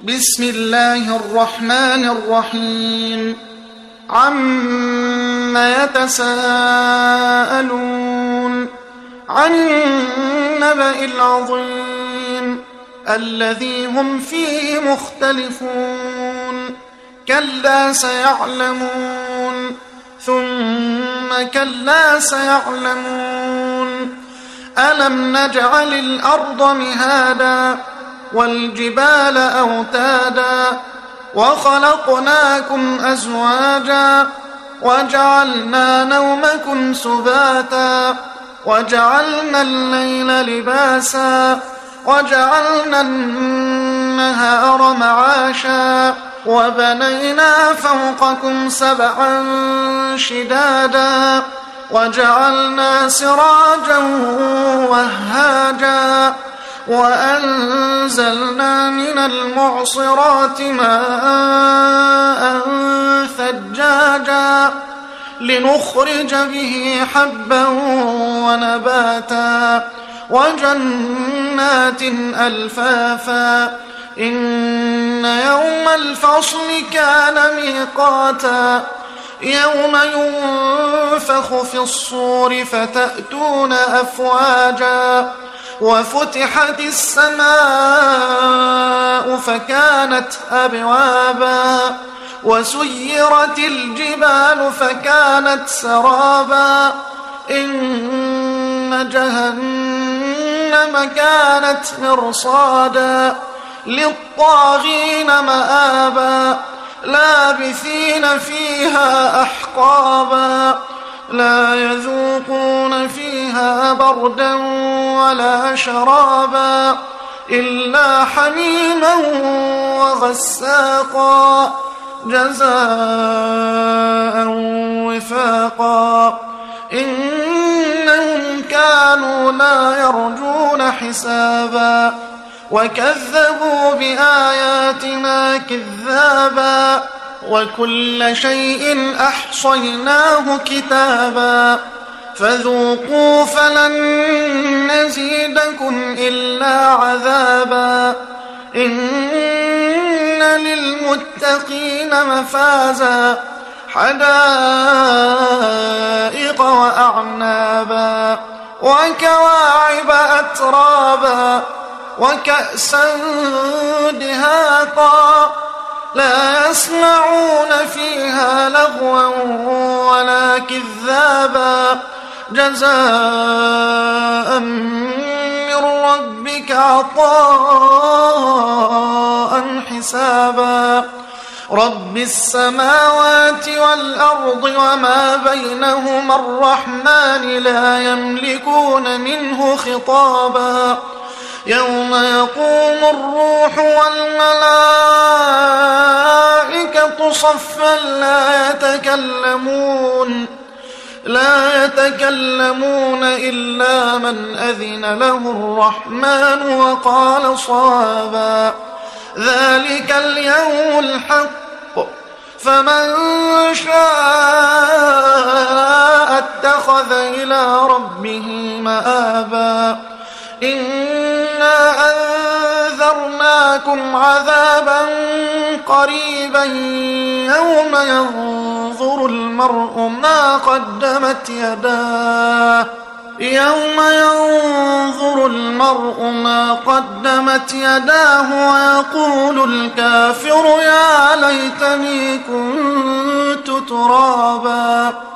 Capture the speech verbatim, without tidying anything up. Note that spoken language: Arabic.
بسم الله الرحمن الرحيم عم يتساءلون عن النبأ العظيم الذي هم فيه مختلفون كلا سيعلمون ثم كلا سيعلمون ألم نجعل الأرض مهادا والجبال أوتادا وخلقناكم أزواجا وجعلنا نومكم سباتا وجعلنا الليل لباسا وجعلنا النهار معاشا وبنينا فوقكم سبعا شدادا وجعلنا سراجا وهاجا وأنزلنا من المعصرات ماء ثجاجا لنخرج به حبا ونباتا وجنات ألفافا إن يوم الفصل كان ميقاتا يوم ينفخ في الصور فتأتون أفواجا وفتحت السماء فكانت أبوابا وسيرت الجبال فكانت سرابا إن جهنم كانت مرصادا للطاغين مآبا لابثين فيها أحقابا لا يذوقون فيها بردا ولا شرابا إلا حميما وغساقا جزاء وفاقا إنهم كانوا لا يرجون حسابا وكذبوا بآياتنا كذابا وكل شيء أحصيناه كتابا فذوقوا فلن نزيدكم إلا عذابا إن للمتقين مفازا حدائق وأعنابا وكواعب أترابا وكأسا دهاقا لا يسمعون فيها لغوا ولا كذابا جزاء من ربك عطاء حسابا رب السماوات والأرض وما بينهما الرحمن لا يملكون منه خطابا يوم يقوم الروح والملائكة صفا لا يتكلمون لا يتكلمون إلا من أذن له الرحمن وقال صوابا ذلك اليوم الحق فمن شاء اتخذ إلى ربه مآبا إنا أنذرناكم عذابا قريبا يوم ينظر المرء ما قدمت يداه يوم ينظر المرء ما قدمت يداه ويقول الكافر يا ليتني كنت ترابا